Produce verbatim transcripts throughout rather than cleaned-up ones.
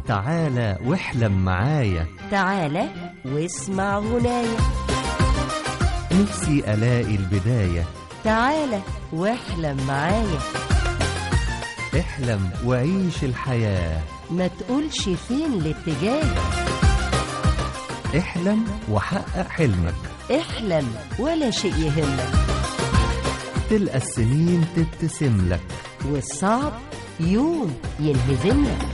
تعالى واحلم معايا، تعالى واسمع غنايا، نفسي ألاقي البداية، تعالى واحلم معايا، احلم وعيش الحياة، ما تقولش فين الاتجاه، احلم وحقق حلمك، احلم ولا شيء يهمك، تلقى السنين تبتسم لك، والصعب يوم ينهزم لك،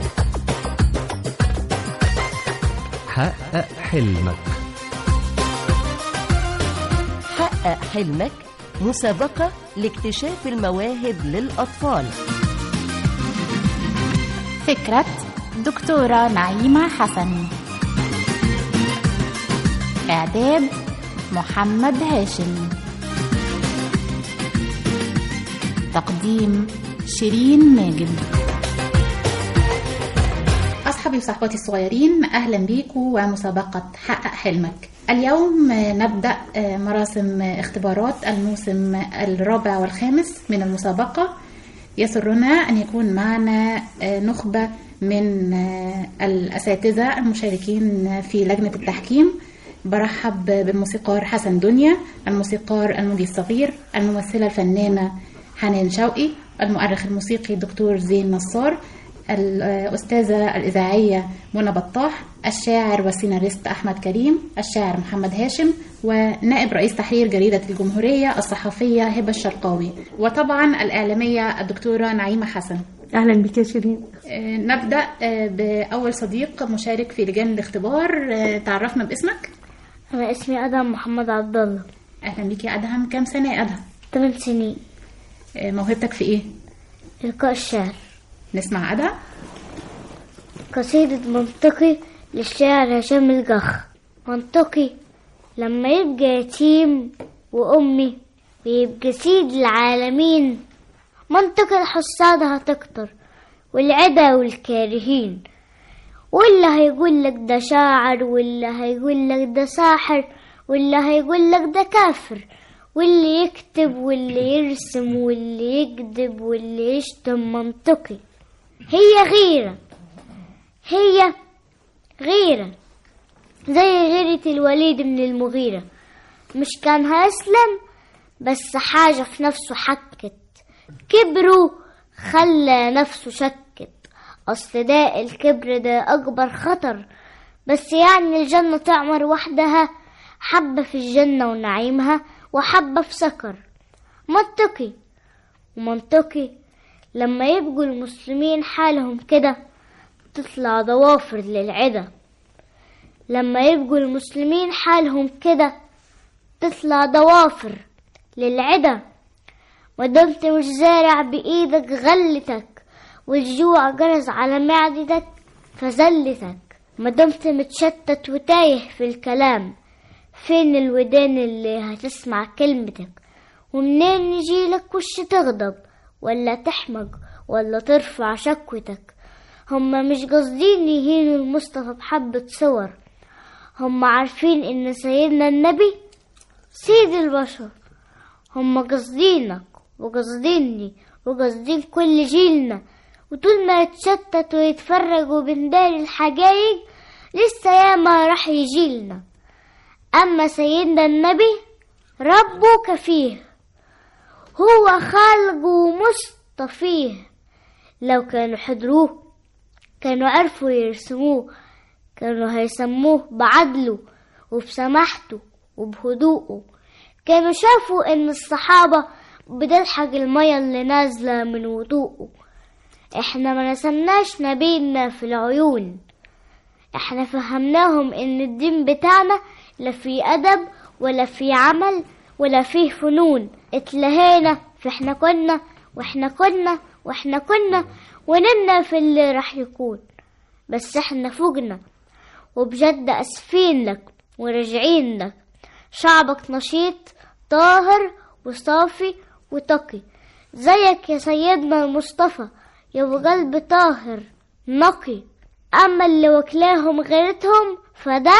حقق حلمك. حقق حلمك مسابقة لاكتشاف المواهب للأطفال. فكرة دكتورة نعيمة حسن، إعداد محمد هاشم، تقديم شيرين ماجد. أصحابي وصحباتي الصغيرين، أهلا بيكم ومسابقة حقق حلمك. اليوم نبدأ مراسم اختبارات الموسم الرابع والخامس من المسابقة. يسرنا أن يكون معنا نخبة من الأساتذة المشاركين في لجنة التحكيم. برحب بالموسيقار حسن دنيا، الموسيقار الموجي الصغير، الممثلة الفنانة حنان شوقي، المؤرخ الموسيقي دكتور زين نصار، الأستاذة الإذاعية منى بطاح، الشاعر والسيناريست أحمد كريم، الشاعر محمد هاشم، ونائب رئيس تحرير جريدة الجمهورية الصحفية هبة الشرقاوي، وطبعا الإعلامية الدكتورة نعيمة حسن. أهلا بك يا شيرين. نبدأ بأول صديق مشارك في لجان الاختبار. تعرفنا باسمك. أنا اسمي أدهم محمد عبد الله. أهلا بك يا أدهم. كم سنة يا أدهم؟ ثمان سنين. موهبتك في إيه؟ إلقاء الشعر. نسمع أدهم. قصيدة منطقي للشاعر هشام الجخ. منطقي لما يبقى يتيم وأمي ويبقى سيد العالمين، منطق الحساد هتكتر والعدا والكارهين، واللي هيقول لك ده شاعر، واللي هيقول لك ده ساحر، واللي هيقول لك ده كافر، واللي يكتب واللي يرسم واللي يكذب واللي يشتم. منطقي هي غيرة، هي غيرة زي غيرة الوليد من المغيرة. مش كان هيسلم بس حاجة في نفسه حكت، كبره خلى نفسه شكت. أصل ده الكبر ده أكبر خطر، بس يعني الجنة تعمر وحدها، حبة في الجنة ونعيمها وحبة في سكر. منطقي ومنطقي لما يبقوا المسلمين حالهم كده تطلع ضوافر للعدا. لما يبقوا المسلمين حالهم كده تطلع ضوافر للعدا. ودمت مش زارع بإيدك غلتك، والجوع جرز على معدتك فزلتك. مدمت متشتت وتايه في الكلام، فين الودان اللي هتسمع كلمتك؟ ومنين يجيلك وش تغضب ولا تحمق ولا ترفع شكوتك؟ هما مش قصدين يهينوا المصطفى بحبة صور، هما عارفين ان سيدنا النبي سيد البشر. هما قصدينك وقصديني وقصدين كل جيلنا، وطول ما يتشتت ويتفرجوا بندار الحجايج لسه ياما راح يجيلنا. أما سيدنا النبي ربه كفيه، هو خالقه مصطفيه. لو كانوا حضروه كانوا عرفوا يرسموه، كانوا هيسموه بعدله وبسماحته وبهدوءه. كانوا شافوا ان الصحابة بتلحق المية اللي نازلة من وضوءه. احنا ما نسمناش نبينا في العيون، احنا فهمناهم ان الدين بتاعنا لا فيه أدب ولا فيه عمل ولا فيه فنون. اتلهينا في احنا كنا واحنا كنا واحنا كنا ونمنا في اللي راح يكون. بس احنا فوقنا وبجد أسفين لك وراجعين لك. شعبك نشيط طاهر وصافي وتقي زيك يا سيدنا المصطفى، يا بقلب طاهر نقي. أما اللي وكلاهم غيرتهم فده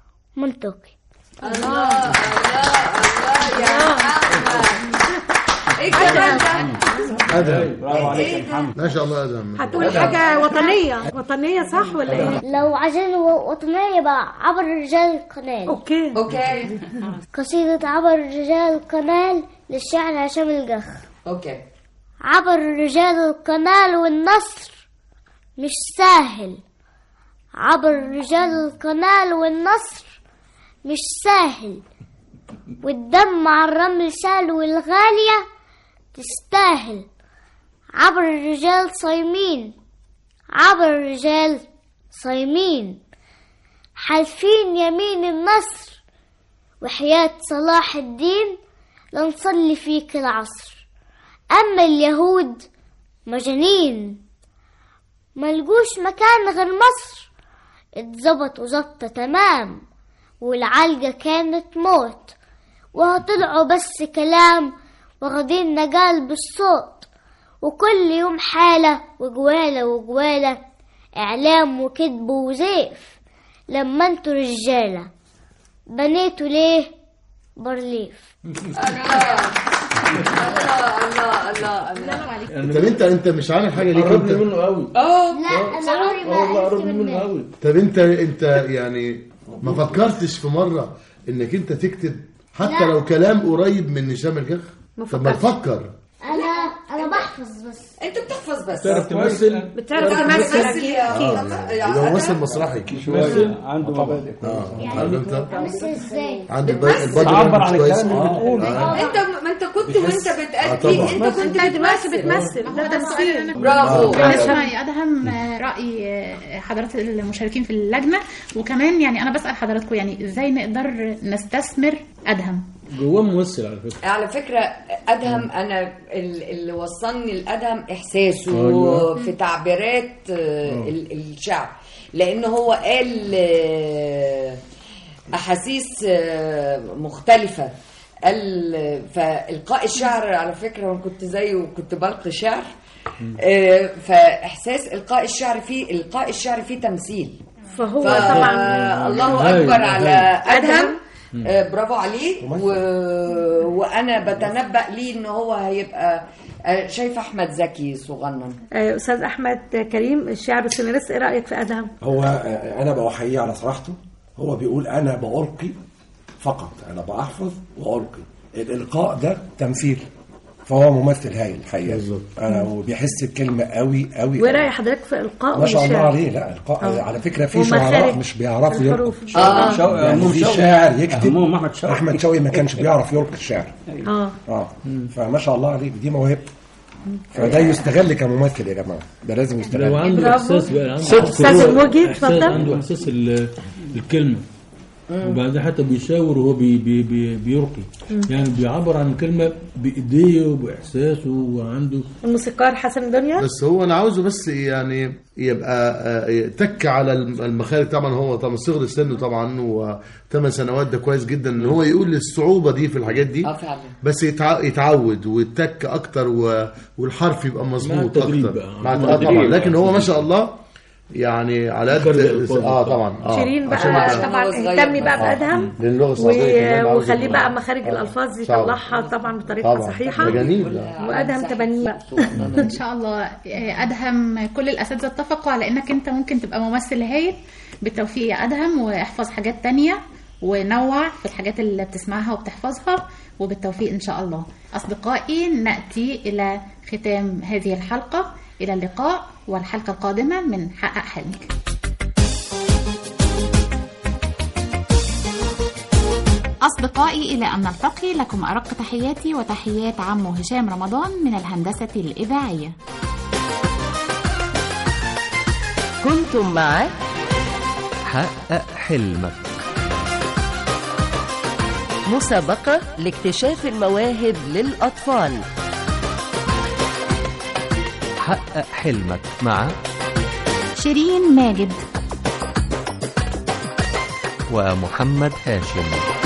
منطقي. الله الله الله يا أحمد. ايه الجمال ده؟ ادهم. برافو عليك يا محمد. ما شاء الله ادهم. هتقول حاجه وطنيه وطنيه صح ولا ايه؟ لو عشان وطنية بقى عبر رجال القنال. اوكي اوكي قصيدة عبر رجال القنال للشاعر هشام الجخ. اوكي. عبر رجال القنال والنصر مش سهل، عبر رجال القنال والنصر مش سهل، والدم على الرمل سهل والغالية تستاهل. عبر الرجال صايمين، عبر الرجال صايمين، حالفين يمين النصر وحياة صلاح الدين لنصلي فيك العصر. أما اليهود مجانين ملقوش مكان غير مصر، اتظبطوا ظبطة تمام والعلقة كانت موت، وهطلعوا بس كلام واخدين نقال بالصوت، وكل يوم حالة وجوالة وجوالة إعلام وكذب وزيف. لما انتوا رجالة بنيتوا ليه برليف؟ الله الله الله. طب انت انت مش عامل حاجه ليك؟ قربني منه قوي. اه لا أنا عمري ما والله عرفت قربني منه قوي. طب انت انت يعني ما فكرتش في مره انك انت تكتب حتى لو كلام قريب من هشام الجخ؟ طب ما تفكر. أنا أنا بحفظ بس. انت بتحفظ بس. تعرف تمثل؟ بتعرف تمثل اكيد يبقى ممثل مسرحي تمثل عنده مبادئ. اه عارف انت بس إزاي؟ عندي البادي تعبر عن كويس. الكلام اللي بتقوله. انت ما انت كنت وانت بتأدي انت كنت دلوقتي بتمثل ده تمثيل. برافو. بالنسبة يا أدهم رأي حضرات المشاركين في اللجنة، وكمان يعني أنا بسأل حضراتكم يعني إزاي نقدر نستثمر أدهم؟ جواه ممثل على فكرة. على فكرة أدهم أنا اللي وصلني الأدهم إحساسه أيوة. في تعبيرات ال- الشعر، لأنه هو قال أحاسيس مختلفة. قال فإلقاء الشعر على فكرة وأنا كنت زيه وكنت بلقي شعر، فإحساس إلقاء الشعر فيه إلقاء الشعر فيه تمثيل. فهو طبعا الله أكبر على أدهم. آه برافو عليه. و... وانا بتنبأ ليه ان هو هيبقى آه شايف احمد زكي صغنن. آه استاذ احمد كريم الشاعر والسيناريست، ايه رايك في ادهم؟ هو آه انا بحييه على صراحته. هو بيقول انا بألقي فقط، انا بحفظ وألقي. الالقاء ده تمثيل، فهو ممثل هايل الحقيقه. بالظبط. انا وبيحس الكلمه قوي قوي. وايه راي حضرتك في القاء ما شاء الله عليه؟ لا القاء أوه. على فكره في شعراء مش بيعرفوا يلقوا. اه شوقي يعني في شاعر يكتب. احمد شوقي احمد شوقي ما كانش بيعرف يلقي الشعر. اه اه فما شاء الله عليه، دي موهبه. فده يستغل كممثل يا جماعه، ده لازم يستغل. وعنده احساس بقى، عنده استاذ الموجي اتفضل. عنده احساس الكلمه، وبعدين حتى بيشاور وهو بي بي بي بيرقي، يعني بيعبر عن الكلمه بايديه وباحساسه، وعنده الموسيقار حسن دنيا. بس هو انا عاوزه بس يعني يبقى تك على المخارج. طبعا هو طبعا صغر سنه طبعا وثمان سنوات، ده كويس جدا ان هو يقول الصعوبه دي في الحاجات دي. بس يتعود ويتك اكتر والحرف يبقى مظبوط اكتر مع طبعا. لكن هو ما شاء الله يعني على قد اه طبعا اه شيرين بقى طبعا اهتمي بقى بأدهم وخليه بقى مخارج الالفاظ يطلعها طبعا بطريقه صحيحه. وأدهم تبنيه ان شاء الله. أدهم كل الاساتذه اتفقوا على انك انت ممكن تبقى ممثل هايل. بالتوفيق يا أدهم، واحفظ حاجات تانية ونوع في الحاجات اللي بتسمعها وبتحفظها، وبالتوفيق ان شاء الله. اصدقائي ناتي الى ختام هذه الحلقه، إلى اللقاء والحلقة القادمة من حقق حلمك. أصدقائي إلى أن نلتقي، لكم أرق تحياتي وتحيات عمو هشام رمضان من الهندسة الإذاعية. كنتم مع حقق حلمك، مسابقة لاكتشاف المواهب للأطفال. حقق حلمك مع شيرين ماجد ومحمد هاشم.